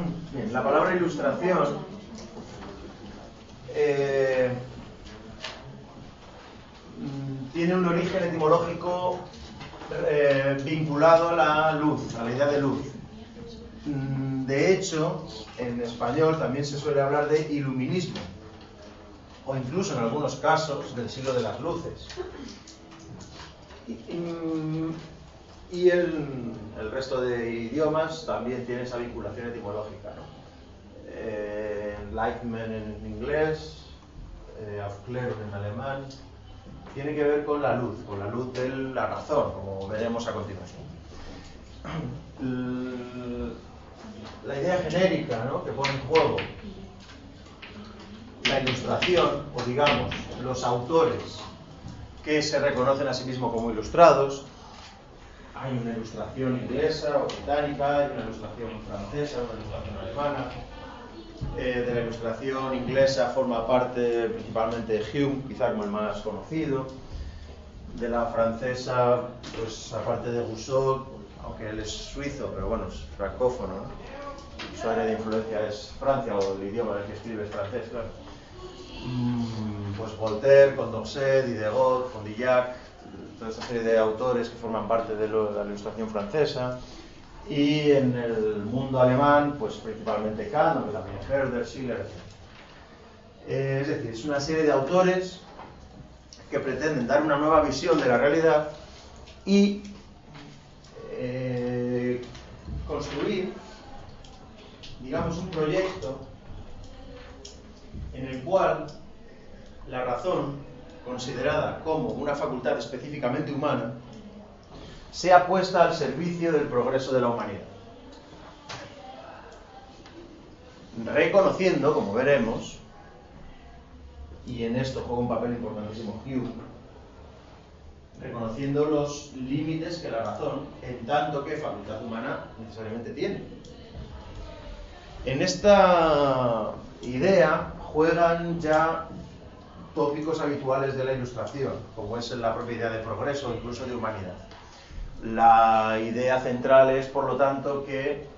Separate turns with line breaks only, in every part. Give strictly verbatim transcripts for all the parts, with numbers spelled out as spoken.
Bien, la palabra ilustración eh, tiene un origen etimológico eh, vinculado a la luz, a la idea de luz. De hecho, en español también se suele hablar de iluminismo, o incluso en algunos casos del siglo de las luces. Y, y el, el resto de idiomas también tiene esa vinculación etimológica, ¿no? Eh, Enlightenment en inglés, eh, Aufklärung en alemán, tiene que ver con la luz, con la luz de la razón, como veremos a continuación. La idea genérica, ¿no?, que pone en juego la ilustración, o digamos, los autores que se reconocen a sí mismos como ilustrados. Hay una ilustración inglesa o británica, hay una ilustración francesa, una ilustración alemana. Eh, de la ilustración inglesa forma parte principalmente Hume, quizá como el más conocido. De la francesa, pues aparte de Rousseau, aunque él es suizo, pero bueno, es francófono, ¿no? Su área de influencia es Francia, o el idioma en el que escribe es francés, claro. Pues Voltaire, Condorcet, Diderot, Condillac, toda esa serie de autores que forman parte de, lo, de la ilustración francesa. Y en el mundo alemán, pues principalmente Kant, aunque también Herder, Schiller, etcétera. Eh, es decir, es una serie de autores que pretenden dar una nueva visión de la realidad y eh, construir, digamos, un proyecto en el cual la razón, considerada como una facultad específicamente humana, sea puesta al servicio del progreso de la humanidad. Reconociendo, como veremos, y en esto juega un papel importantísimo Hume, reconociendo los límites que la razón, en tanto que facultad humana, necesariamente tiene. En esta idea juegan ya tópicos habituales de la ilustración, como es la propia idea de progreso o incluso de humanidad. La idea central es, por lo tanto, que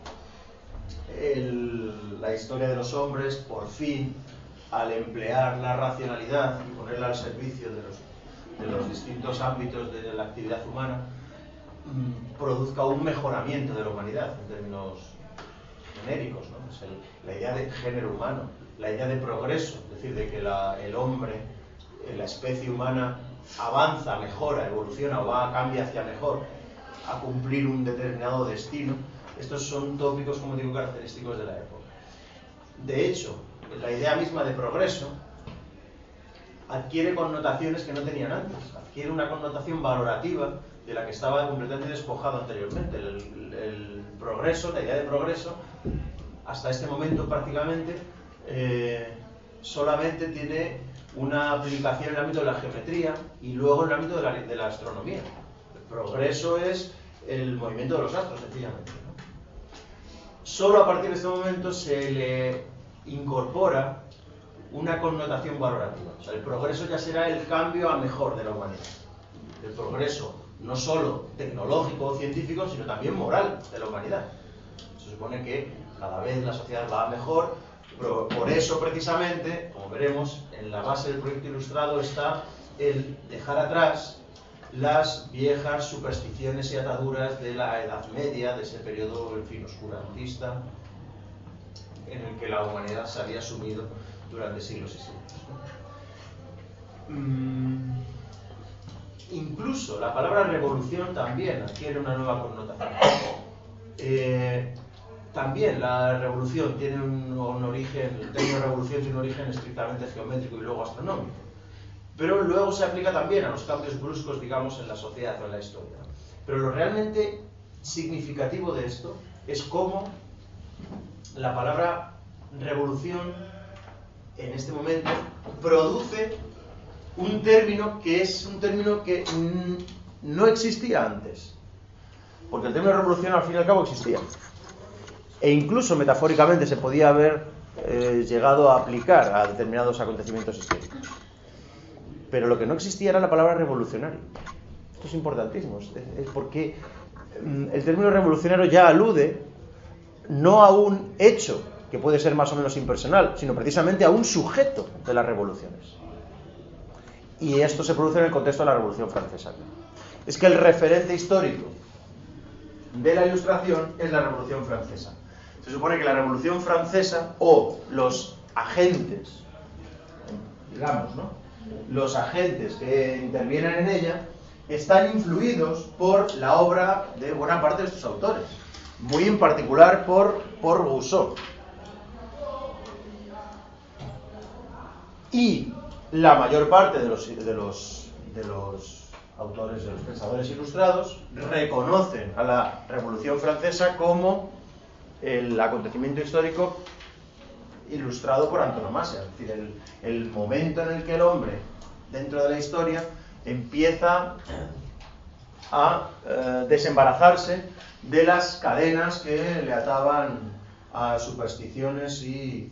el, la historia de los hombres, por fin, al emplear la racionalidad y ponerla al servicio de los, de los distintos ámbitos de la actividad humana, mmm, produzca un mejoramiento de la humanidad en términos genéricos, ¿no? Es el, la idea de género humano, la idea de progreso, es decir, de que la, el hombre, la especie humana avanza, mejora, evoluciona o va, cambia hacia mejor, a cumplir un determinado destino. Estos son tópicos, como digo, característicos de la época. De hecho, la idea misma de progreso adquiere connotaciones que no tenían antes, adquiere una connotación valorativa de la que estaba completamente despojado anteriormente. El, el, el progreso, la idea de progreso, hasta este momento prácticamente eh, solamente tiene una aplicación en el ámbito de la geometría y luego en el ámbito de la, de la astronomía. El progreso es el movimiento de los astros, sencillamente, ¿no? Solo a partir de este momento se le incorpora una connotación valorativa. O sea, el progreso ya será el cambio a mejor de la humanidad. El progreso no solo tecnológico o científico, sino también moral de la humanidad. Se supone que cada vez la sociedad va a mejor, pero por eso precisamente, como veremos, en la base del proyecto ilustrado está el dejar atrás las viejas supersticiones y ataduras de la Edad Media, de ese periodo, en fin, oscurantista, en el que la humanidad se había sumido durante siglos y siglos. Mm, incluso la palabra revolución también adquiere una nueva connotación. Eh, también la revolución tiene un, un origen, el término revolución tiene un origen estrictamente geométrico y luego astronómico. Pero luego se aplica también a los cambios bruscos, digamos, en la sociedad o en la historia. Pero lo realmente significativo de esto es cómo la palabra revolución, en este momento, produce un término que es un término que no existía antes. Porque el término revolución, al fin y al cabo, existía. E incluso, metafóricamente, se podía haber eh, llegado a aplicar a determinados acontecimientos históricos. Pero lo que no existía era la palabra revolucionario. Esto es importantísimo, es porque el término revolucionario ya alude
no a un hecho que puede ser más o menos impersonal, sino precisamente a un sujeto de las revoluciones. Y esto se produce en el contexto de la Revolución Francesa. Es que el referente histórico de la Ilustración es la Revolución Francesa. Se supone que la Revolución Francesa, o los agentes, digamos, ¿no?, los agentes que intervienen en ella, están influidos por la obra de buena parte de estos autores, muy en particular por, por Rousseau. Y la mayor parte de los, de los, de los autores, de los pensadores ilustrados, reconocen a la Revolución Francesa como el acontecimiento histórico ilustrado por antonomasia, es decir, el, el momento en el que el hombre, dentro de la historia, empieza a eh, desembarazarse de las cadenas que le ataban a supersticiones y,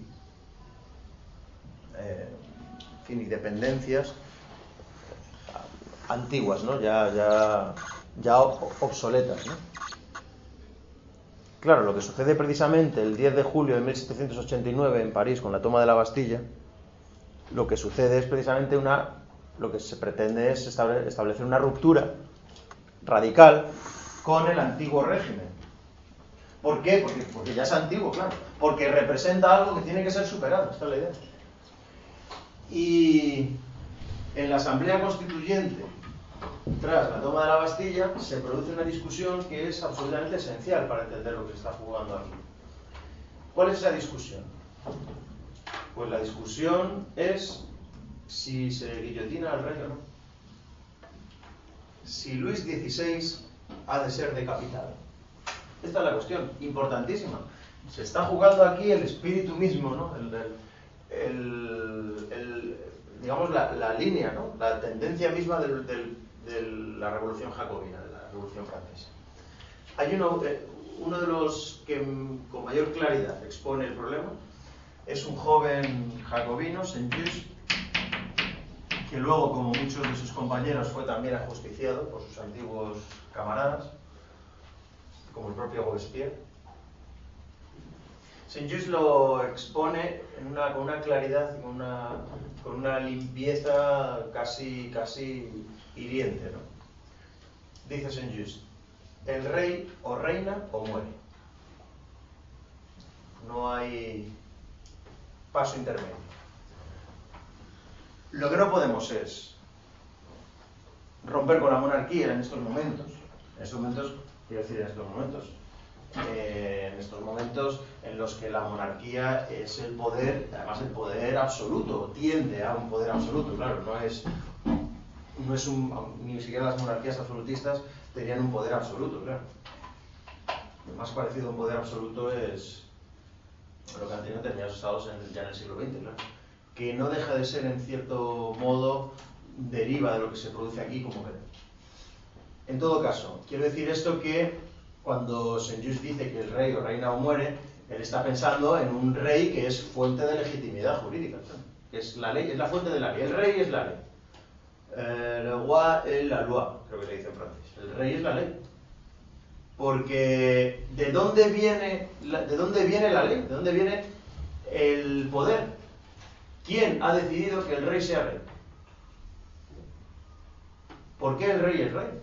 eh, en fin, y dependencias antiguas, ¿no?, ya, ya, ya obsoletas, ¿no? Claro, lo que sucede precisamente el diez de julio de mil setecientos ochenta y nueve en París con la toma de la Bastilla, lo que sucede es precisamente una, lo que se pretende es estable, establecer una ruptura radical con el antiguo régimen. ¿Por qué? Porque, porque ya es antiguo, claro. Porque representa algo que tiene que ser superado, esta es la idea. Y en la Asamblea Constituyente, tras la toma de la Bastilla, se produce una discusión que es absolutamente esencial para entender lo que se está jugando aquí. ¿Cuál es esa discusión? Pues la discusión es si se guillotina al rey o no. Si Luis dieciséis ha de ser decapitado. Esta es la cuestión, importantísima. Se está jugando aquí el espíritu mismo, ¿no? El, el, el, el, digamos, la, la línea, ¿no?, la tendencia misma del, del, de la Revolución Jacobina, de la Revolución Francesa. Hay uno, uno de los que con mayor claridad expone el problema, es un joven jacobino, Saint-Just, que luego, como muchos de sus compañeros, fue también ajusticiado por sus antiguos camaradas, como el propio Robespierre. Saint-Just lo expone en una, con una claridad y con una, con una limpieza casi, casi hiriente, ¿no? Dice Saint-Just: el rey o reina o muere. No hay paso intermedio. Lo que no podemos es romper con la monarquía en estos momentos. En estos momentos, quiero decir, en estos momentos, eh, en estos momentos en los que la monarquía es el poder, además el poder absoluto, tiende a un poder absoluto, claro, no es, no es un, ni siquiera las monarquías absolutistas tenían un poder absoluto, claro. Lo más parecido a un poder absoluto es lo que han tenido determinados estados en, ya en el siglo veinte, claro, que no deja de ser, en cierto modo, deriva de lo que se produce aquí como que. En todo caso, quiero decir esto que cuando Saint-Just dice que el rey o reina o muere, él está pensando en un rey que es fuente de legitimidad jurídica, ¿no? Que es la ley, es la fuente de la ley. El rey es la ley. Eh, le roi est la loi, creo que se dice en francés. El rey es la ley. Porque ¿de dónde viene la, de dónde viene la ley? ¿De dónde viene el poder? ¿Quién ha decidido que el rey sea rey? ¿Por qué el rey es rey?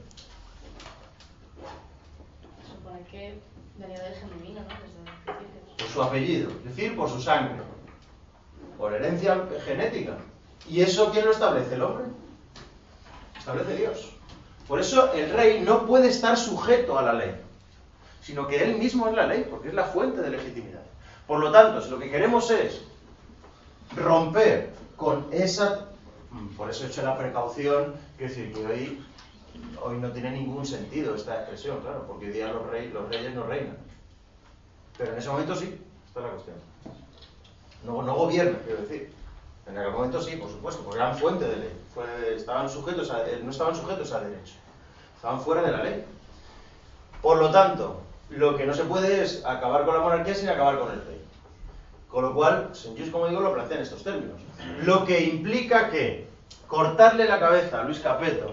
Se supone que venía del genuino, ¿no? Desde el principio.
Por su apellido, es decir, por su sangre, por herencia genética. ¿Y eso quién lo establece? ¿El hombre? Establece Dios. Por eso el rey no puede estar sujeto a la ley, sino que él mismo es la ley, porque es la fuente de legitimidad. Por lo tanto, si lo que queremos es romper con esa... Por eso he hecho la precaución, que decir que hoy, hoy no tiene ningún sentido esta expresión, claro, porque hoy día los, rey, los reyes no reinan. Pero en ese momento sí, esta es la cuestión. No, no gobiernan, quiero decir. En aquel momento sí, por supuesto, porque eran fuente de ley. Fue, estaban sujetos a, no estaban sujetos a derecho. Estaban fuera de la ley. Por lo tanto, lo que no se puede es acabar con la monarquía sin acabar con el rey. Con lo cual, Saint-Just, como digo, lo plantea en estos términos. Lo que implica que cortarle la cabeza a Luis Capetto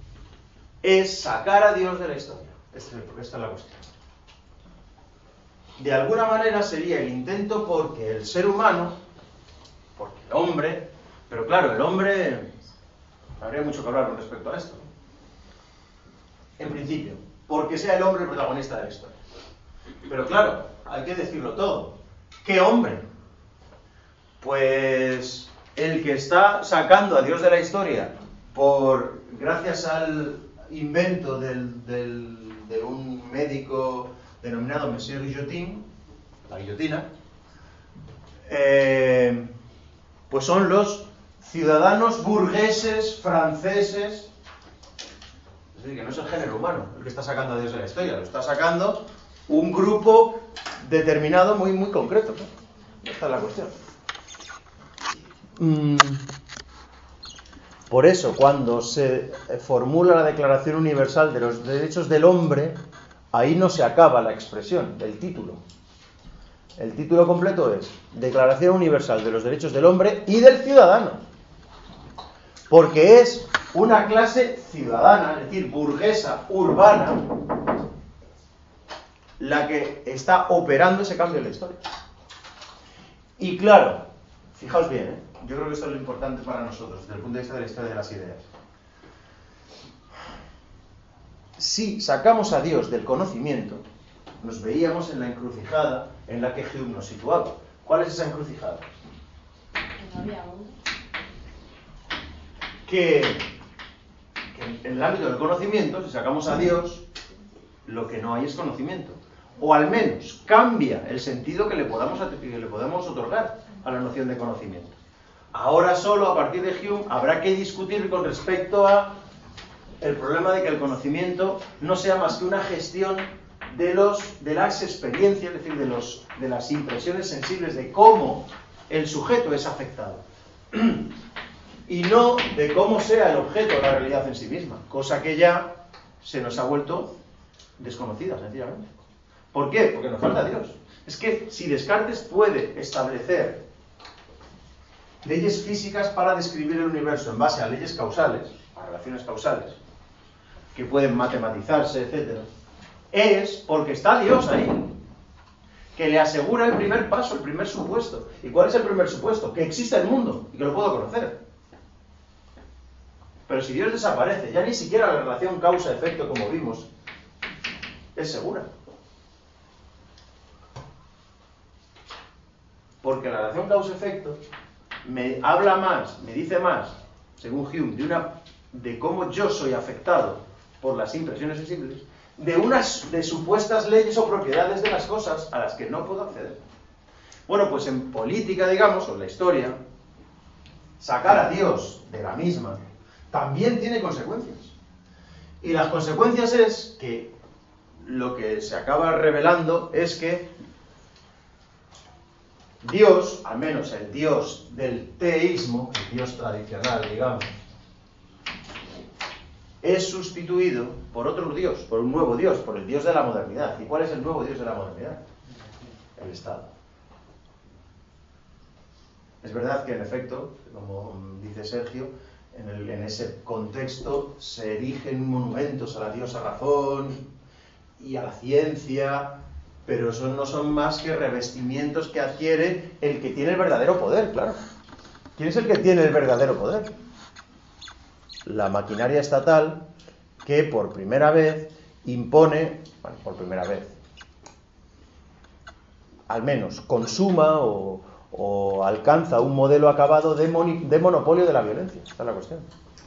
es sacar a Dios de la historia. Esta es la cuestión.
de alguna manera sería el intento porque el ser humano, porque el hombre, pero claro, el hombre, habría mucho que hablar con respecto a esto, en principio, porque sea el hombre el protagonista de la historia. Pero claro, hay que decirlo todo. ¿Qué hombre? Pues el que está sacando a Dios de la historia por gracias al invento del, del, de un médico denominado Monsieur Guillotin, la guillotina, eh, pues son los ciudadanos burgueses franceses. Es decir, que no es el género humano el que está sacando a Dios de la historia, lo está sacando un grupo determinado muy, muy concreto, ¿no? Esta es la cuestión. Mm. Por eso, cuando se formula la Declaración Universal de los Derechos del Hombre, ahí no se acaba la expresión, el título. El título completo es Declaración Universal de los Derechos del Hombre y del Ciudadano. Porque es una clase ciudadana, es decir, burguesa, urbana, la que está operando ese cambio en la historia. Y claro, fijaos bien, ¿eh? Yo creo que esto es lo importante para nosotros, desde el punto de vista de la historia de las ideas. Si sacamos a Dios del conocimiento, nos veíamos en la encrucijada en la que Hume nos situaba. ¿Cuál es esa encrucijada?
No había mundo.
Que, que en el ámbito del conocimiento, si sacamos a Dios, lo que no hay es conocimiento. O al menos cambia el sentido que le podamos, que le podemos otorgar a la noción de conocimiento. Ahora solo, a partir de Hume, habrá que discutir con respecto a el problema de que el conocimiento no sea más que una gestión de, los, de las experiencias, es decir, de, los, de las impresiones sensibles de cómo el sujeto es afectado. Y no de cómo sea el objeto de la realidad en sí misma, cosa que ya se nos ha vuelto desconocida, sencillamente. ¿Por qué? Porque nos falta Dios. Es que si Descartes puede establecer leyes físicas para describir el universo en base a leyes causales, a relaciones causales, que pueden matematizarse, etcétera, es porque está Dios ahí, que le asegura el primer paso, el primer supuesto. ¿Y cuál es el primer supuesto? Que existe el mundo y que lo puedo conocer. Pero si Dios desaparece, ya ni siquiera la relación causa-efecto, como vimos, es segura. Porque la relación causa-efecto me habla más, me dice más, según Hume, de, una, de cómo yo soy afectado por las impresiones sensibles, de unas de supuestas leyes o propiedades de las cosas a las que no puedo acceder. Bueno, pues en política, digamos, o en la historia, sacar a Dios de la misma también tiene consecuencias. Y las consecuencias es que lo que se acaba revelando es que Dios, al menos el Dios del teísmo, el Dios tradicional, digamos, es sustituido por otro Dios, por un nuevo Dios, por el Dios de la modernidad. ¿Y cuál es el nuevo Dios de la modernidad? El Estado. Es verdad que, en efecto, como dice Sergio, en, el, en ese contexto se erigen monumentos a la diosa razón y a la ciencia, pero eso no son más que revestimientos que adquiere el que tiene el verdadero poder, claro. ¿Quién es el que tiene el verdadero poder? La maquinaria estatal que por primera vez impone, bueno, por primera vez, al menos consuma o, o alcanza un modelo acabado de, moni, de monopolio de la violencia. Esta es la cuestión.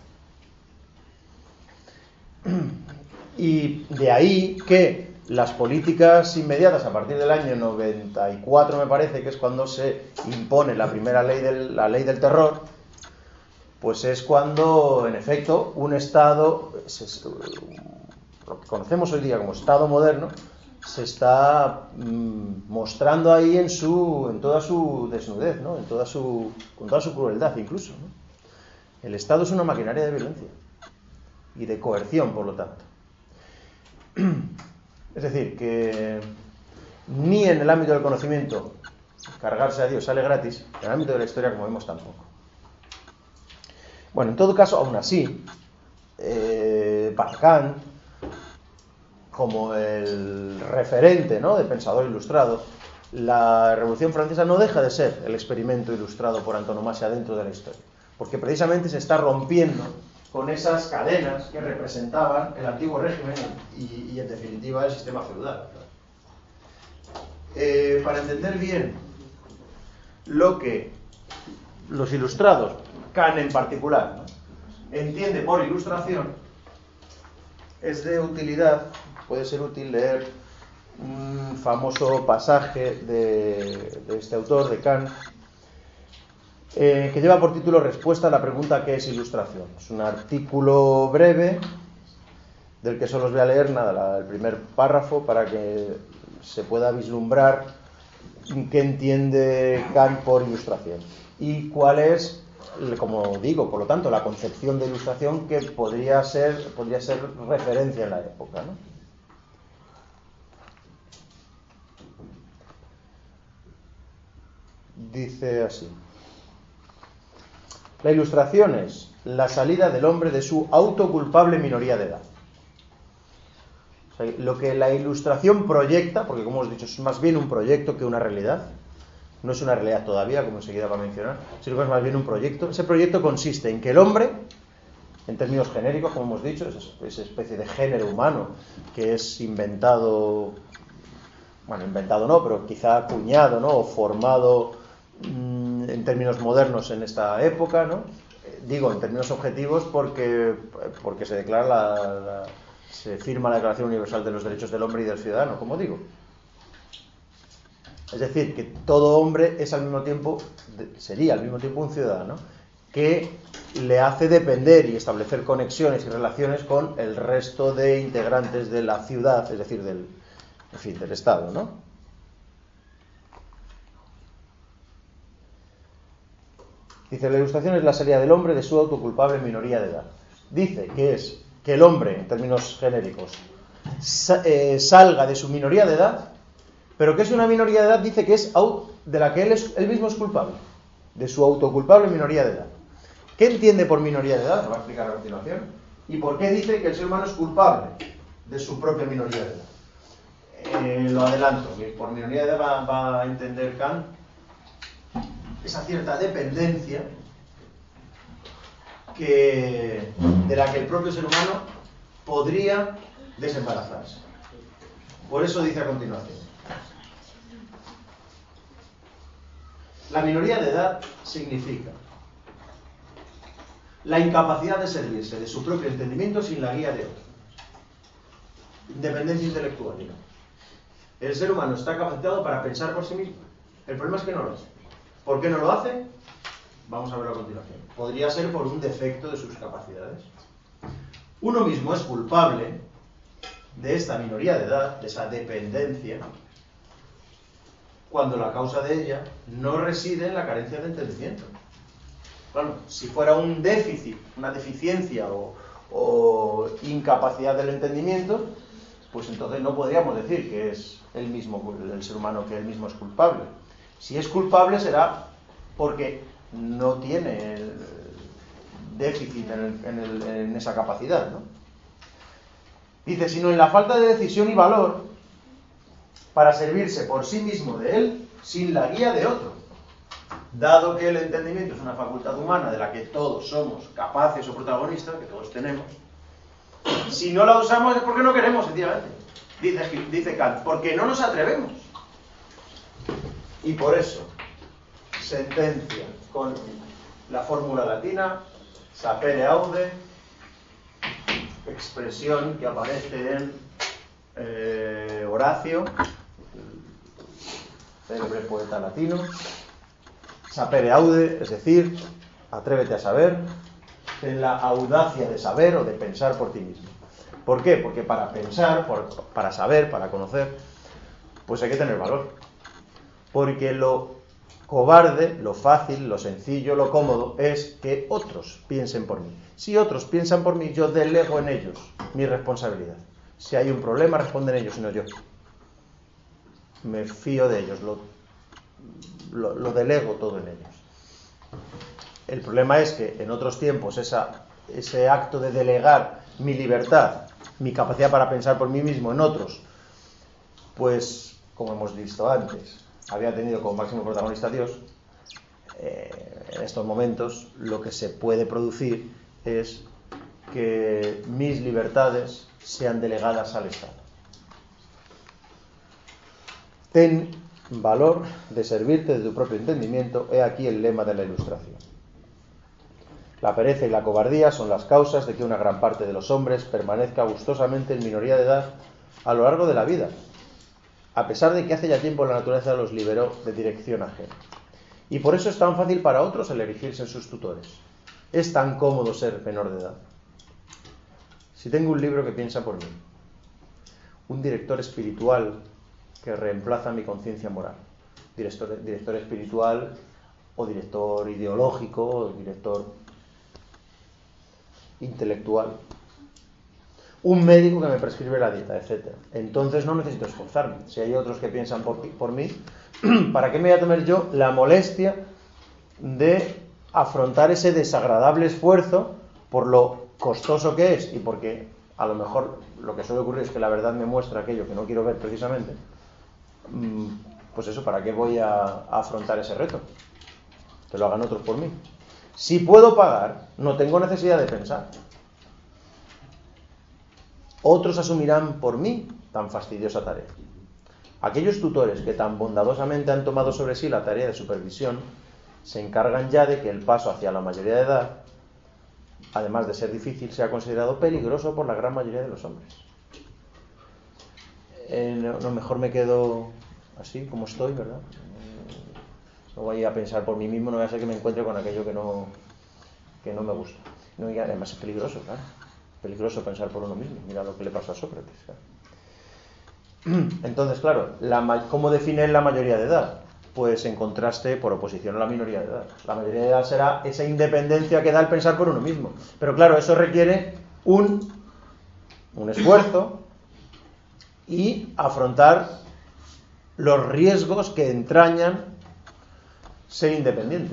Y de ahí que las políticas inmediatas, a partir del año noventa y cuatro me parece, que es cuando se impone la primera ley del, la ley del terror, pues es cuando, en efecto, un Estado, lo que conocemos hoy día como Estado moderno, se está mmm, mostrando ahí en su, en toda su desnudez, ¿no? En toda su, con toda su crueldad incluso, ¿no? El Estado es una maquinaria de violencia y de coerción, por lo tanto. Es decir, que ni en el ámbito del conocimiento cargarse a Dios sale gratis, en el ámbito de la historia, como vemos, tampoco. Bueno, en todo caso, aún así, eh, para Kant,
como el referente, ¿no?, de pensador ilustrado, la Revolución Francesa no deja de ser el experimento ilustrado por antonomasia dentro de la historia, porque precisamente se está rompiendo con esas cadenas que representaban el antiguo régimen y, y en definitiva el sistema feudal. Eh, para entender bien lo que los ilustrados, Kant en particular, ¿no?, entiende por ilustración, es de utilidad, puede ser útil leer un famoso pasaje de, de este autor, de Kant, eh, que lleva por título Respuesta a la pregunta ¿qué es ilustración? Es un artículo breve del que solo os voy a leer nada, la, el primer párrafo para que se pueda vislumbrar qué entiende Kant por ilustración y cuál es, como digo, por lo tanto, la concepción de ilustración que podría ser, podría ser referencia en la época, ¿no? Dice así: la ilustración es la salida del hombre de su autoculpable minoría de edad. O sea, lo que la ilustración proyecta, porque como os he dicho, es más bien un proyecto que una realidad, no es una realidad todavía, como enseguida va a mencionar, sino que es más bien un proyecto. Ese proyecto consiste en que el hombre, en términos genéricos, como hemos dicho, esa especie de género humano que es inventado, bueno, inventado no, pero quizá acuñado, ¿no?, o formado mmm, en términos modernos en esta época, ¿no? Eh, digo en términos objetivos porque, porque se declara la, la, se firma la Declaración Universal de los Derechos del Hombre y del Ciudadano, como digo. Es decir, que todo hombre es al mismo tiempo, sería al mismo tiempo un ciudadano que le hace depender y establecer conexiones y relaciones con el resto de integrantes de la ciudad, es decir, del, en fin, del Estado, ¿no? Dice, la ilustración es la salida del hombre de su autoculpable minoría de edad. Dice que es que el hombre, en términos genéricos, sa- eh, salga de su minoría de edad, pero que es una minoría de edad, dice que es de la que él, es, él mismo es culpable, de su autoculpable minoría de edad. ¿Qué entiende por minoría de edad? Lo va a explicar a continuación. ¿Y por qué dice que el ser humano es culpable de su propia minoría de edad? Eh, lo adelanto, que por minoría de edad va, va a entender Kant esa cierta dependencia que, de la que el propio ser humano podría desembarazarse. Por eso dice a continuación: la minoría de edad significa la incapacidad de servirse de su propio entendimiento sin la guía de otro. Independencia intelectual, digamos. El ser humano está capacitado para pensar por sí mismo. El problema es que no lo hace. ¿Por qué no lo hace? Vamos a verlo a continuación. Podría ser por un defecto de sus capacidades. Uno mismo es culpable de esta minoría de edad, de esa dependencia, cuando la causa de ella no reside en la carencia de entendimiento. Claro, si fuera un déficit, una deficiencia o, o incapacidad del entendimiento, pues entonces no podríamos decir que es el mismo, el ser humano, que él mismo es culpable. Si es culpable será porque no tiene el déficit en, el, en, el, en esa capacidad, ¿no? Dice, sino en la falta de decisión y valor para servirse por sí mismo de él sin la guía de otro. Dado que el entendimiento es una facultad humana de la que todos somos capaces o protagonistas, que todos tenemos, si no la usamos es porque no queremos, sencillamente. Dice, dice Kant, porque no nos atrevemos. Y por eso sentencia con la fórmula latina sapere aude, expresión que aparece en eh, Horacio, célebre poeta latino. Sapere aude, es decir, atrévete a saber, en la audacia de saber o de pensar por ti mismo. ¿Por qué? Porque para pensar, por, para saber, para conocer, pues hay que tener valor. Porque lo cobarde, lo fácil, lo sencillo, lo cómodo es que otros piensen por mí. Si otros piensan por mí, yo delego en ellos mi responsabilidad. Si hay un problema, responden ellos y no yo. Me fío de ellos, lo, lo, lo delego todo en ellos. El problema es que en otros tiempos esa, ese acto de delegar mi libertad, mi capacidad para pensar por mí mismo en otros, pues, como hemos visto antes, había tenido como máximo protagonista a Dios, eh, en estos momentos lo que se puede producir es que mis libertades sean delegadas al Estado. Ten valor de servirte de tu propio entendimiento, he aquí el lema de la Ilustración. La pereza y la cobardía son las causas de que una gran parte de los hombres permanezca gustosamente en minoría de edad a lo largo de la vida, a pesar de que hace ya tiempo la naturaleza los liberó de dirección ajena. Y por eso es tan fácil para otros el erigirse en sus tutores. Es tan cómodo ser menor de edad. Si tengo un libro que piensa por mí, un director espiritual que reemplaza mi conciencia moral, director, director espiritual o director ideológico o director intelectual, un médico que me prescribe la dieta, etcétera. Entonces no necesito esforzarme. Si hay otros que piensan por, por mí, ¿para qué me voy a tomar yo la molestia de afrontar ese desagradable esfuerzo por lo costoso que es y porque a lo mejor lo que suele ocurrir es que la verdad me muestra aquello que no quiero ver precisamente? Pues eso, ¿para qué voy a, a afrontar ese reto? Que lo hagan otros por mí. Si puedo pagar, no tengo necesidad de pensar. Otros asumirán por mí tan fastidiosa tarea. Aquellos tutores que tan bondadosamente han tomado sobre sí la tarea de supervisión se encargan ya de que el paso hacia la mayoría de edad, además de ser difícil, sea considerado peligroso por la gran mayoría de los hombres. Eh, no, no, mejor me quedo así como estoy, ¿verdad? No voy a pensar por mí mismo, no voy a ser que me encuentre con aquello que no, que no me gusta. No, y además es peligroso, claro. Peligroso pensar por uno mismo. Mira lo que le pasó a Sócrates, claro. Entonces, claro, la, ¿cómo define la mayoría de edad? Pues en contraste, por oposición a la minoría de edad. La mayoría de edad será esa independencia que da el pensar por uno mismo. Pero claro, eso requiere un, un esfuerzo y afrontar los riesgos que entrañan ser independiente.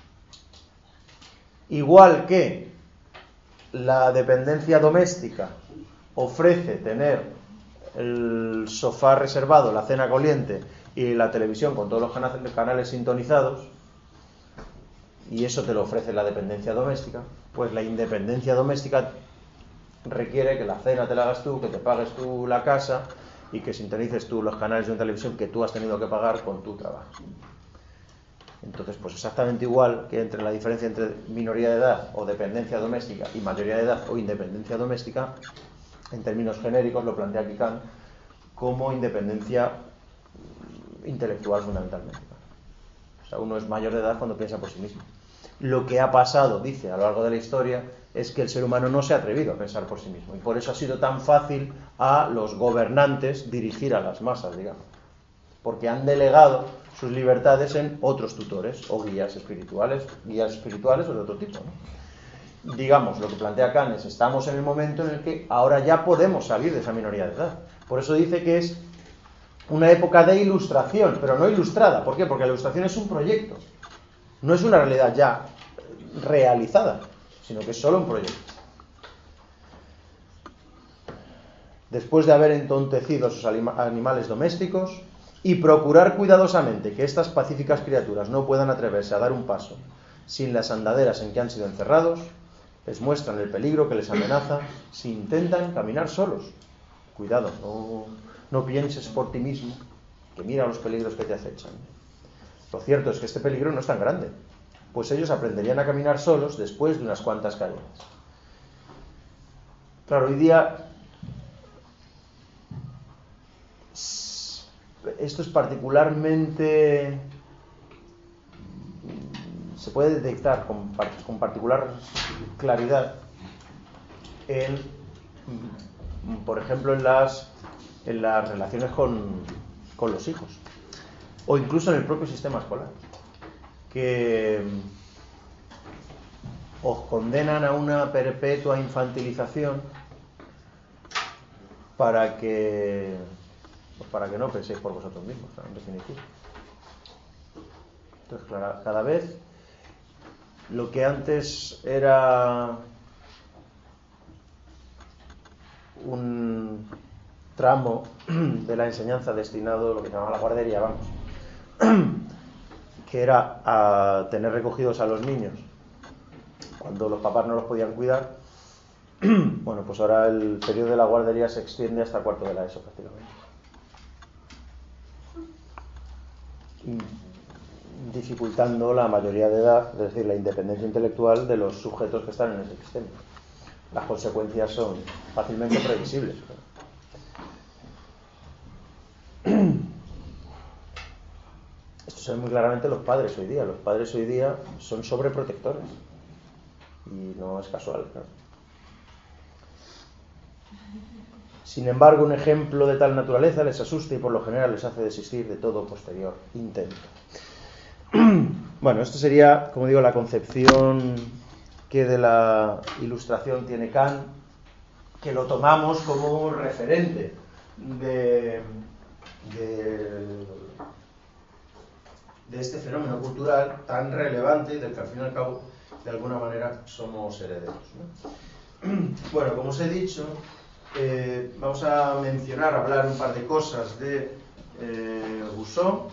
Igual que la dependencia doméstica ofrece tener el sofá reservado, la cena caliente y la televisión con todos los canales sintonizados, y eso te lo ofrece la dependencia doméstica, pues la independencia doméstica requiere que la cena te la hagas tú, que te pagues tú la casa y que sintonices tú los canales de una televisión que tú has tenido que pagar con tu trabajo. Entonces, pues exactamente igual que entre la diferencia entre minoría de edad o dependencia doméstica y mayoría de edad o independencia doméstica, en términos genéricos lo plantea aquí Kant como independencia intelectual fundamentalmente. O sea, uno es mayor de edad cuando piensa por sí mismo. Lo que ha pasado, dice, a lo largo de la historia, es que el ser humano no se ha atrevido a pensar por sí mismo. Y por eso ha sido tan fácil a los gobernantes dirigir a las masas, digamos. Porque han delegado sus libertades en otros tutores o guías espirituales, guías espirituales o de otro tipo, ¿no? Digamos, lo que plantea Kant es, estamos en el momento en el que ahora ya podemos salir de esa minoría de edad. Por eso dice que es una época de ilustración, pero no ilustrada. ¿Por qué? Porque la ilustración es un proyecto, no es una realidad ya realizada, sino que es solo un proyecto. Después de haber entontecido a sus animales domésticos y procurar cuidadosamente que estas pacíficas criaturas no puedan atreverse a dar un paso sin las andaderas en que han sido encerrados, les muestran el peligro que les amenaza si intentan caminar solos. Cuidado, no, no pienses por ti mismo, que mira los peligros que te acechan. Lo cierto es que este peligro no es tan grande, pues ellos aprenderían a caminar solos después de unas cuantas caídas. Claro, hoy día esto es particularmente, se puede detectar con, con particular claridad en, por ejemplo, en las, en las relaciones con, con los hijos, o incluso en el propio sistema escolar, que os condenan a una perpetua infantilización para que pues para que no penséis por vosotros mismos, en definitiva. Entonces, claro, cada vez lo que antes era un tramo de la enseñanza destinado a lo que se llama la guardería, vamos, que era a tener recogidos a los niños cuando los papás no los podían cuidar. Bueno, pues ahora el periodo de la guardería se extiende hasta cuarto de la ESO prácticamente, dificultando la mayoría de edad, es decir, la independencia intelectual de los sujetos que están en ese sistema. Las consecuencias son fácilmente previsibles. Esto se ve muy claramente los padres hoy día. Los padres hoy día son sobreprotectores. Y no es casual, claro. Sin embargo, un ejemplo de tal naturaleza les asusta y por lo general les hace desistir de todo posterior intento. Bueno, esto sería, como digo, la concepción que de la Ilustración tiene Kant, que lo tomamos como referente de, de, de este fenómeno cultural tan relevante y del que al fin y al cabo, de alguna manera, somos herederos, ¿no? Bueno, como os he dicho, eh, vamos a mencionar, hablar un par de cosas de eh, Rousseau,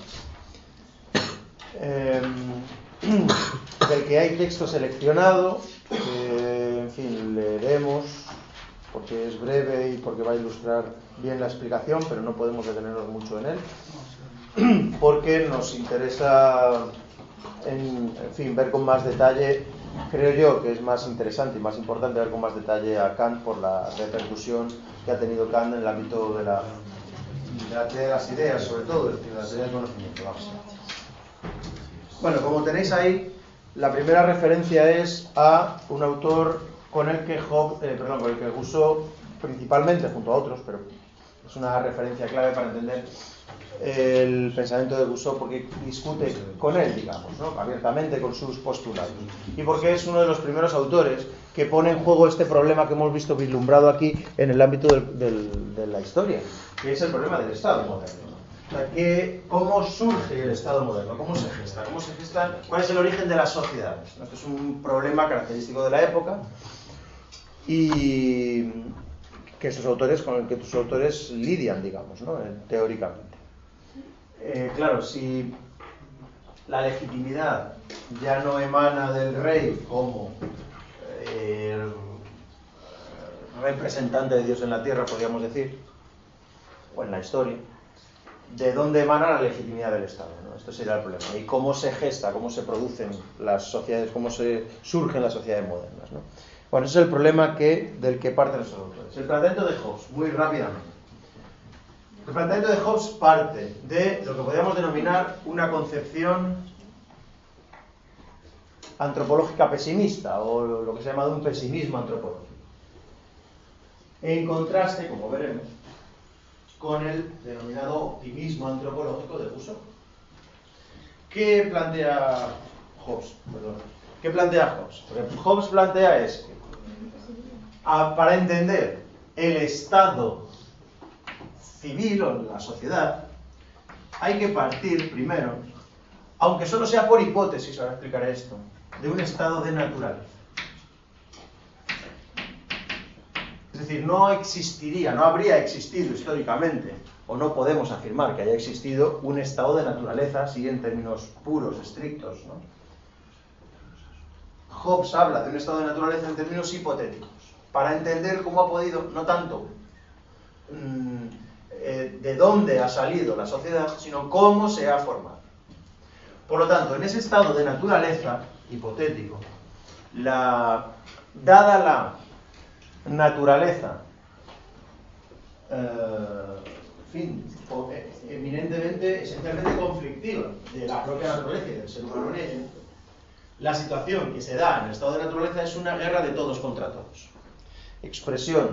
eh, del que hay texto seleccionado, que, en fin, leeremos porque es breve y porque va a ilustrar bien la explicación, pero no podemos detenernos mucho en él, porque nos interesa, en, en fin, ver con más detalle. Creo yo que es más interesante y más importante ver con más detalle a Kant por la repercusión que ha tenido Kant en el ámbito de, la, de, la, de las ideas, sobre todo, es decir, de las ideas del conocimiento. Vamos. Bueno, como tenéis ahí, la primera referencia es a un autor con el que Hobbes, eh, perdón, con el que Rousseau, principalmente, junto a otros, pero es una referencia clave para entender el pensamiento de Rousseau, porque discute con él, digamos, ¿no? Abiertamente con sus postulados, y porque es uno de los primeros autores que pone en juego este problema que hemos visto vislumbrado aquí en el ámbito del, del, de la historia, que es el problema del Estado moderno. O sea, que, ¿cómo surge el Estado moderno? ¿Cómo se gesta? ¿Cómo se gesta? ¿Cuál es el origen de las sociedades? Esto es un problema característico de la época y que esos autores, con el que sus autores lidian, digamos, ¿no? Teóricamente. Eh, claro, si la legitimidad ya no emana del rey como eh, representante de Dios en la tierra, podríamos decir, o en la historia, ¿de dónde emana la legitimidad del Estado? ¿No? Esto sería el problema. ¿Y cómo se gesta, cómo se producen las sociedades, cómo se surgen las sociedades modernas, ¿no? Bueno, ese es el problema que, del que parten esos autores. El planteamiento de Hobbes, muy rápidamente. El planteamiento de Hobbes parte de lo que podríamos denominar una concepción antropológica pesimista, o lo que se llama un pesimismo antropológico, en contraste, como veremos, con el denominado optimismo antropológico de Rousseau. ¿Qué plantea Hobbes? Perdón. ¿Qué plantea Hobbes? Lo que Hobbes plantea es que a, para entender el estado civil o la sociedad, hay que partir primero, aunque solo sea por hipótesis, ahora explicaré esto, de un estado de naturaleza. Es decir, no existiría, no habría existido históricamente, o no podemos afirmar que haya existido un estado de naturaleza, así en términos puros, estrictos, ¿no? Hobbes habla de un estado de naturaleza en términos hipotéticos, para entender cómo ha podido, no tanto mmm, eh, de dónde ha salido la sociedad, sino cómo se ha formado. Por lo tanto, en ese estado de naturaleza hipotético, la, dada la naturaleza, eh, en fin, eminentemente, esencialmente conflictiva de la propia naturaleza y del ser humano en ella, la situación que se da en el estado de naturaleza es una guerra de todos contra todos. Expresión,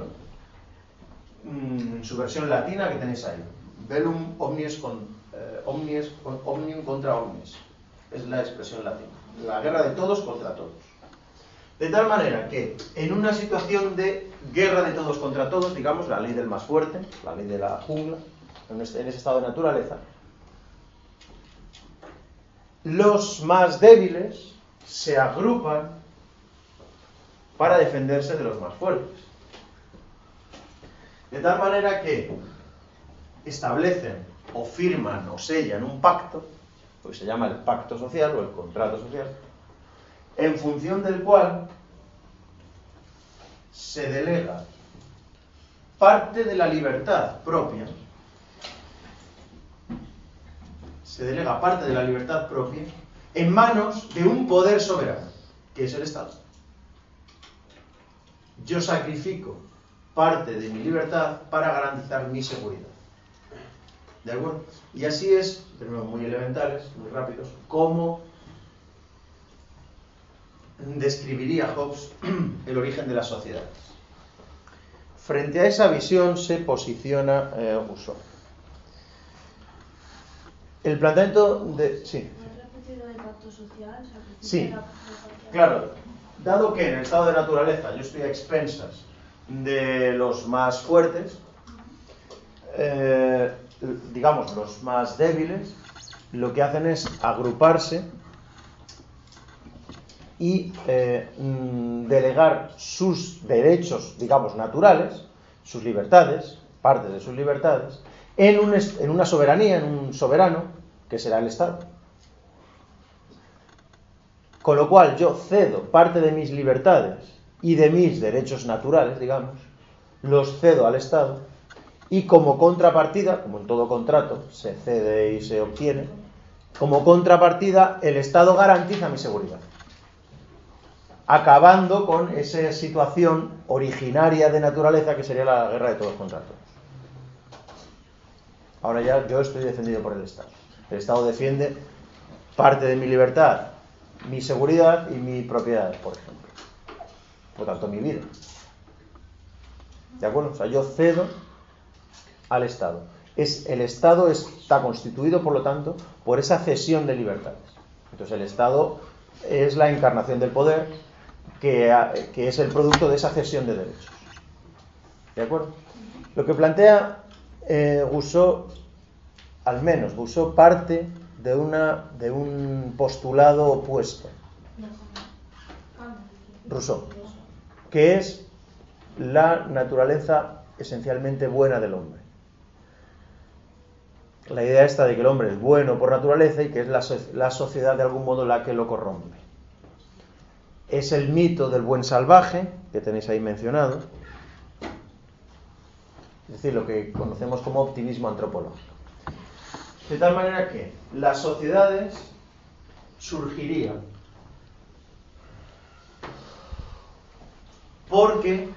en su versión latina que tenéis ahí, velum omnies, con, eh, omnies con, omnium contra omnes, es la expresión latina, la guerra de todos contra todos. De tal manera que en una situación de guerra de todos contra todos, digamos, la ley del más fuerte, la ley de la jungla, en ese, en ese estado de naturaleza, los más débiles se agrupan para defenderse de los más fuertes. De tal manera que establecen o firman o sellan un pacto, pues se llama el pacto social o el contrato social, en función del cual se delega parte de la libertad propia, se delega parte de la libertad propia en manos de un poder soberano, que es el Estado. Yo sacrifico parte de mi libertad para garantizar mi seguridad. ¿De acuerdo? Y así es, tenemos muy elementales, muy rápidos, cómo describiría Hobbes el origen de las sociedades. Frente a esa visión se posiciona eh, Rousseau. El planteamiento de... Sí.
¿Has repetido el pacto social?
Sí, claro. Dado que en el estado de naturaleza yo estoy a expensas de los más fuertes, eh, digamos los más débiles, lo que hacen es agruparse y eh, delegar sus derechos, digamos, naturales, sus libertades, parte de sus libertades, en, un, en una soberanía, en un soberano, que será el Estado. Con lo cual yo cedo parte de mis libertades y de mis derechos naturales, digamos, los cedo al Estado, y como contrapartida, como en todo contrato, se cede y se obtiene, como contrapartida el Estado garantiza mi seguridad, acabando con esa situación originaria de naturaleza que sería la guerra de todos contra todos. Ahora ya yo estoy defendido por el Estado. El Estado defiende parte de mi libertad, mi seguridad y mi propiedad, por ejemplo. Por tanto, mi vida. ¿De acuerdo? O sea, yo cedo al Estado. Es, el Estado está constituido, por lo tanto, por esa cesión de libertades. Entonces, el Estado es la encarnación del poder, que, que es el producto de esa cesión de derechos. ¿De acuerdo? Lo que plantea eh, Rousseau, al menos, Rousseau parte de, una, de un postulado opuesto. Rousseau, que es la naturaleza esencialmente buena del hombre. La idea esta de que el hombre es bueno por naturaleza y que es la, la sociedad de algún modo la que lo corrompe. Es el mito del buen salvaje, que tenéis ahí mencionado, es decir, lo que conocemos como optimismo antropológico. De tal manera que las sociedades surgirían porque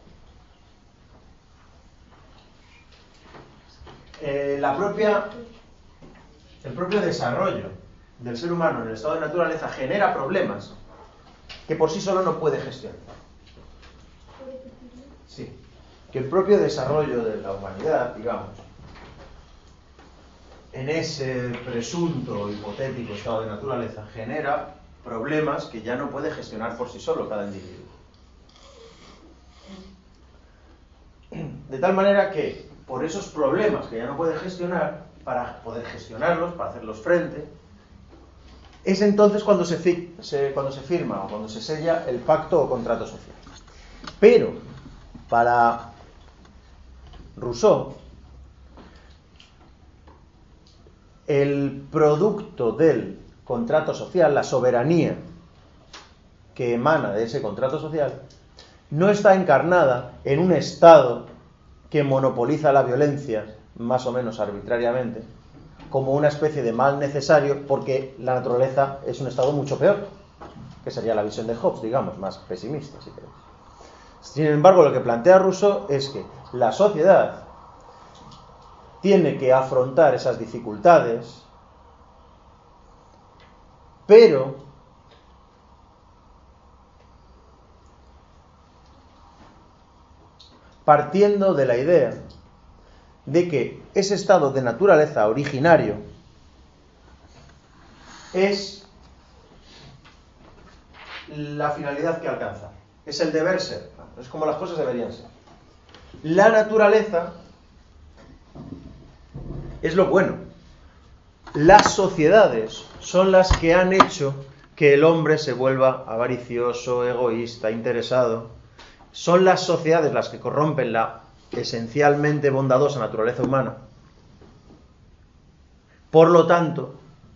eh, la propia, el propio desarrollo del ser humano en el estado de naturaleza genera problemas que por sí solo no puede gestionar. Sí, que el propio desarrollo de la humanidad, digamos, en ese presunto hipotético estado de naturaleza, genera problemas que ya no puede gestionar por sí solo cada individuo. De tal manera que, por esos problemas que ya no puede gestionar, para poder gestionarlos, para hacerlos frente, es entonces cuando se, fi- se, cuando se firma o cuando se sella el pacto o contrato social. Pero, para Rousseau, el producto del contrato social, la soberanía que emana de ese contrato social, no está encarnada en un Estado que monopoliza la violencia, más o menos arbitrariamente, como una especie de mal necesario, porque la naturaleza es un estado mucho peor, que sería la visión de Hobbes, digamos, más pesimista, si queréis. Sin embargo, lo que plantea Rousseau es que la sociedad tiene que afrontar esas dificultades, pero partiendo de la idea de que ese estado de naturaleza originario es la finalidad que alcanza, es el deber ser, es como las cosas deberían ser. La naturaleza es lo bueno. Las sociedades son las que han hecho que el hombre se vuelva avaricioso, egoísta, interesado. Son las sociedades las que corrompen la esencialmente bondadosa naturaleza humana. Por lo tanto,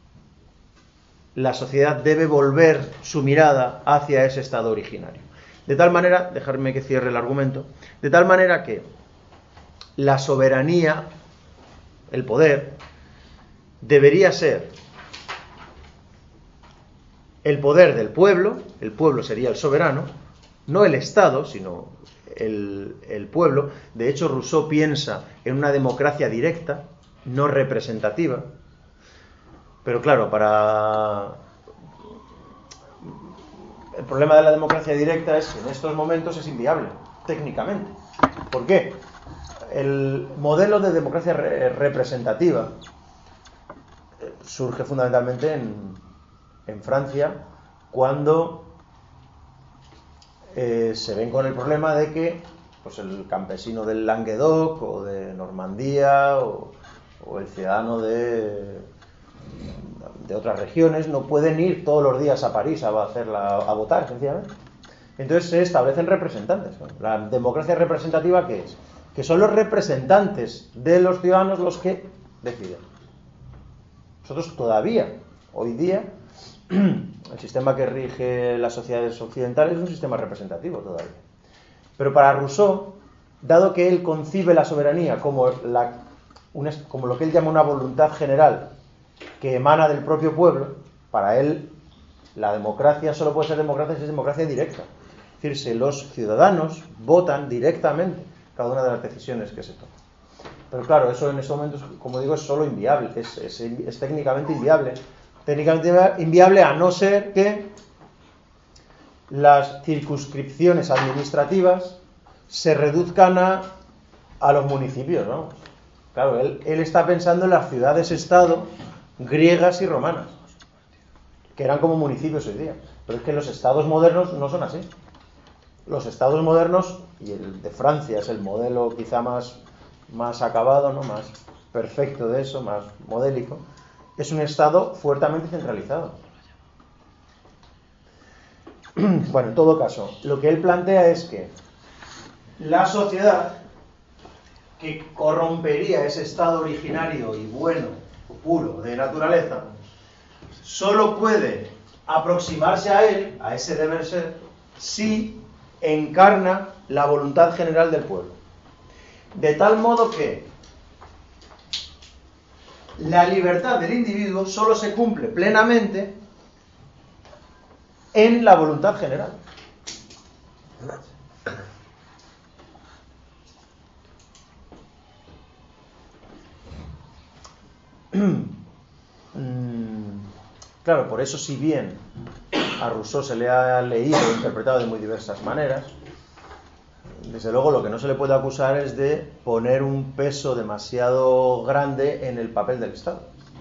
la sociedad debe volver su mirada hacia ese estado originario. De tal manera, dejarme que cierre el argumento, de tal manera que la soberanía, el poder, debería ser el poder del pueblo, el pueblo sería el soberano, no el Estado, sino el, el pueblo. De hecho, Rousseau piensa en una democracia directa, no representativa. Pero claro, para... el problema de la democracia directa es que en estos momentos es inviable, técnicamente. ¿Por qué? El modelo de democracia re- representativa surge fundamentalmente en, en Francia, cuando eh, se ven con el problema de que pues el campesino del Languedoc o de Normandía o, o el ciudadano de, de otras regiones no pueden ir todos los días a París a, hacerla, a votar, sencillamente. Entonces se establecen representantes. La democracia representativa, ¿qué es? Que son los representantes de los ciudadanos los que deciden. Nosotros todavía, hoy día, el sistema que rige las sociedades occidentales es un sistema representativo todavía. Pero para Rousseau, dado que él concibe la soberanía como, la, una, como lo que él llama una voluntad general que emana del propio pueblo, para él la democracia solo puede ser democracia si es democracia directa. Es decir, si los ciudadanos votan directamente cada una de las decisiones que se toman. Pero claro, eso en estos momentos, como digo, es solo inviable, es, es, es técnicamente inviable. Técnicamente inviable a no ser que las circunscripciones administrativas se reduzcan a, a los municipios, ¿no? Claro, él, él está pensando en las ciudades-estado griegas y romanas, que eran como municipios hoy día. Pero es que los estados modernos no son así. Los estados modernos, y el de Francia es el modelo quizá más, más acabado, ¿no? Más perfecto de eso, más modélico, es un estado fuertemente centralizado. Bueno, en todo caso, lo que él plantea es que la sociedad que corrompería ese estado originario y bueno, puro, de naturaleza, solo puede aproximarse a él, a ese deber ser, si encarna la voluntad general del pueblo. De tal modo que la libertad del individuo solo se cumple plenamente en la voluntad general. Claro, por eso, si bien a Rousseau se le ha leído e interpretado de muy diversas maneras, desde luego lo que no se le puede acusar es de poner un peso demasiado grande en el papel del Estado.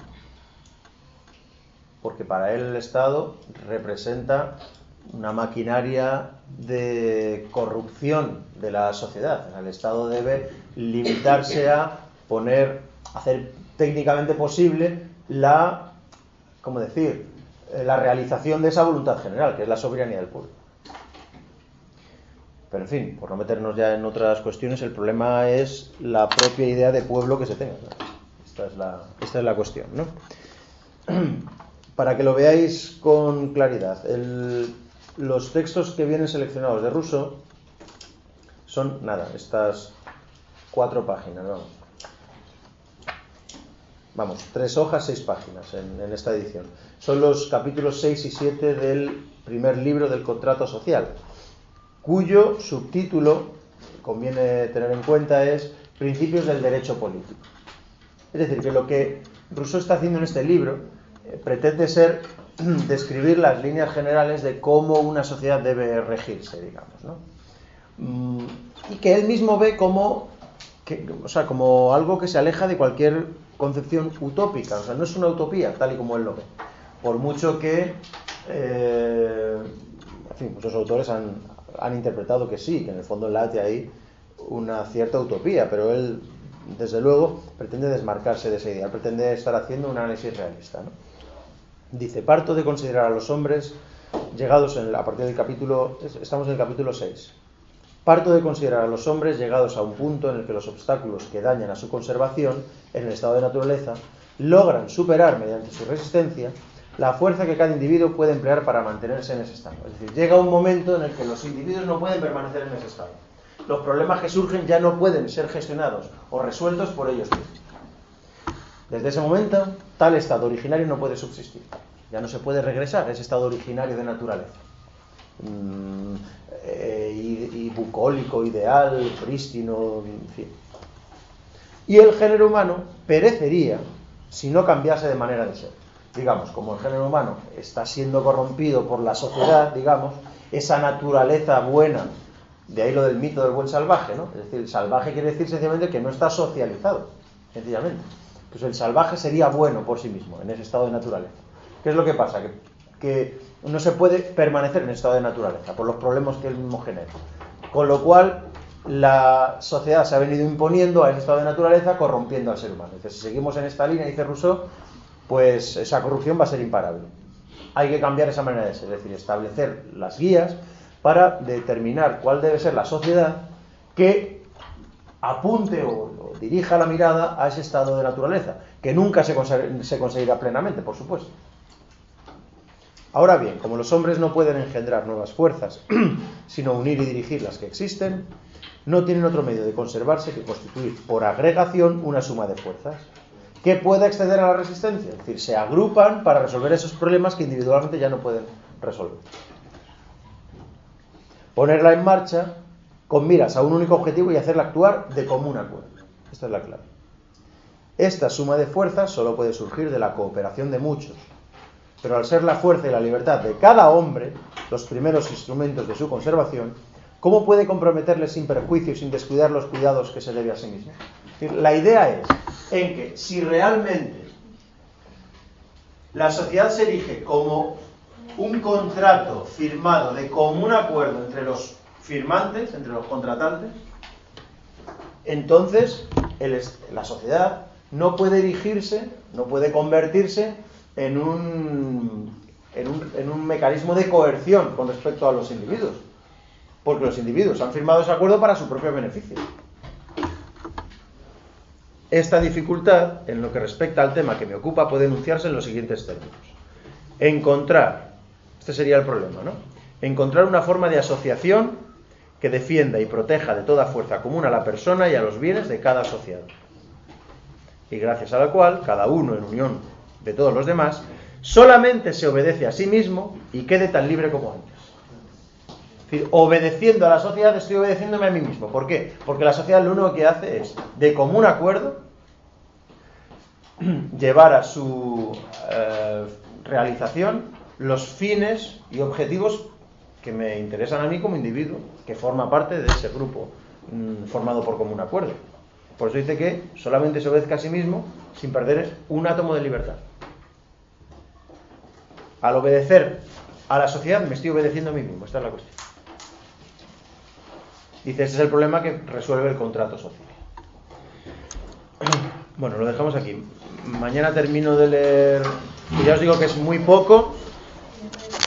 Porque para él el Estado representa una maquinaria de corrupción de la sociedad. El Estado debe limitarse a poner, hacer técnicamente posible la, ¿cómo decir?, la realización de esa voluntad general, que es la soberanía del pueblo. Pero en fin, por no meternos ya en otras cuestiones, el problema es la propia idea de pueblo que se tenga. Esta es la, esta es la cuestión, ¿no? Para que lo veáis con claridad, el, los textos que vienen seleccionados de Rousseau son, nada, estas cuatro páginas, vamos. Vamos, tres hojas, seis páginas en, en esta edición. Son los capítulos seis y siete del primer libro del Contrato Social, cuyo subtítulo, conviene tener en cuenta, es Principios del Derecho Político. Es decir, que lo que Rousseau está haciendo en este libro eh, pretende ser describir las líneas generales de cómo una sociedad debe regirse, digamos, ¿no? Mm, y que él mismo ve como, que, o sea, como algo que se aleja de cualquier concepción utópica. O sea, no es una utopía, tal y como él lo ve. Por mucho que, eh, en fin, muchos autores han, han interpretado que sí, que en el fondo late ahí una cierta utopía, pero él, desde luego, pretende desmarcarse de esa idea, pretende estar haciendo un análisis realista, ¿no? Dice, parto de considerar a los hombres, llegados en el, a partir del capítulo, estamos en el capítulo seis, parto de considerar a los hombres llegados a un punto en el que los obstáculos que dañan a su conservación en el estado de naturaleza logran superar mediante su resistencia la fuerza que cada individuo puede emplear para mantenerse en ese estado. Es decir, llega un momento en el que los individuos no pueden permanecer en ese estado. Los problemas que surgen ya no pueden ser gestionados o resueltos por ellos mismos. Desde ese momento, tal estado originario no puede subsistir. Ya no se puede regresar a ese estado originario de naturaleza. Mm, eh, y, y bucólico, ideal, prístino, en fin. Y el género humano perecería si no cambiase de manera de ser. Digamos, como el género humano está siendo corrompido por la sociedad, digamos, esa naturaleza buena, de ahí lo del mito del buen salvaje, ¿no? Es decir, el salvaje quiere decir sencillamente que no está socializado, sencillamente. Pues el salvaje sería bueno por sí mismo, en ese estado de naturaleza. ¿Qué es lo que pasa? Que, que no se puede permanecer en el estado de naturaleza por los problemas que él mismo genera. Con lo cual, la sociedad se ha venido imponiendo a ese estado de naturaleza, corrompiendo al ser humano. Entonces, si seguimos en esta línea, dice Rousseau, pues esa corrupción va a ser imparable. Hay que cambiar esa manera de ser, es decir, establecer las guías para determinar cuál debe ser la sociedad que apunte o, o dirija la mirada a ese estado de naturaleza, que nunca se, conseguir, se conseguirá plenamente, por supuesto. Ahora bien, como los hombres no pueden engendrar nuevas fuerzas, sino unir y dirigir las que existen, no tienen otro medio de conservarse que constituir por agregación una suma de fuerzas que pueda exceder a la resistencia. Es decir, se agrupan para resolver esos problemas que individualmente ya no pueden resolver. Ponerla en marcha con miras a un único objetivo y hacerla actuar de común acuerdo. Esta es la clave. Esta suma de fuerzas solo puede surgir de la cooperación de muchos, pero al ser la fuerza y la libertad de cada hombre los primeros instrumentos de su conservación, ¿cómo puede comprometerle sin perjuicio y sin descuidar los cuidados que se debe a sí mismo? Es decir, la idea es en que si realmente la sociedad se erige como un contrato firmado de común acuerdo entre los firmantes, entre los contratantes, entonces el, la sociedad no puede erigirse, no puede convertirse en un, en un, en un mecanismo de coerción con respecto a los individuos, porque los individuos han firmado ese acuerdo para su propio beneficio. Esta dificultad, en lo que respecta al tema que me ocupa, puede enunciarse en los siguientes términos. Encontrar, este sería el problema, ¿no? Encontrar una forma de asociación que defienda y proteja de toda fuerza común a la persona y a los bienes de cada sociedad, y gracias a la cual, cada uno en unión de todos los demás, solamente se obedece a sí mismo y quede tan libre como antes. Es decir, obedeciendo a la sociedad estoy obedeciéndome a mí mismo. ¿Por qué? Porque la sociedad lo único que hace es, de común acuerdo, llevar a su eh, realización los fines y objetivos que me interesan a mí como individuo, que forma parte de ese grupo mmm, formado por común acuerdo. Por eso dice que solamente se obedezca a sí mismo sin perder un átomo de libertad. Al obedecer a la sociedad me estoy obedeciendo a mí mismo. Esta es la cuestión. Dice, ese es el problema que resuelve el contrato social. Bueno, lo dejamos aquí. Mañana termino de leer, ya os digo que es muy poco,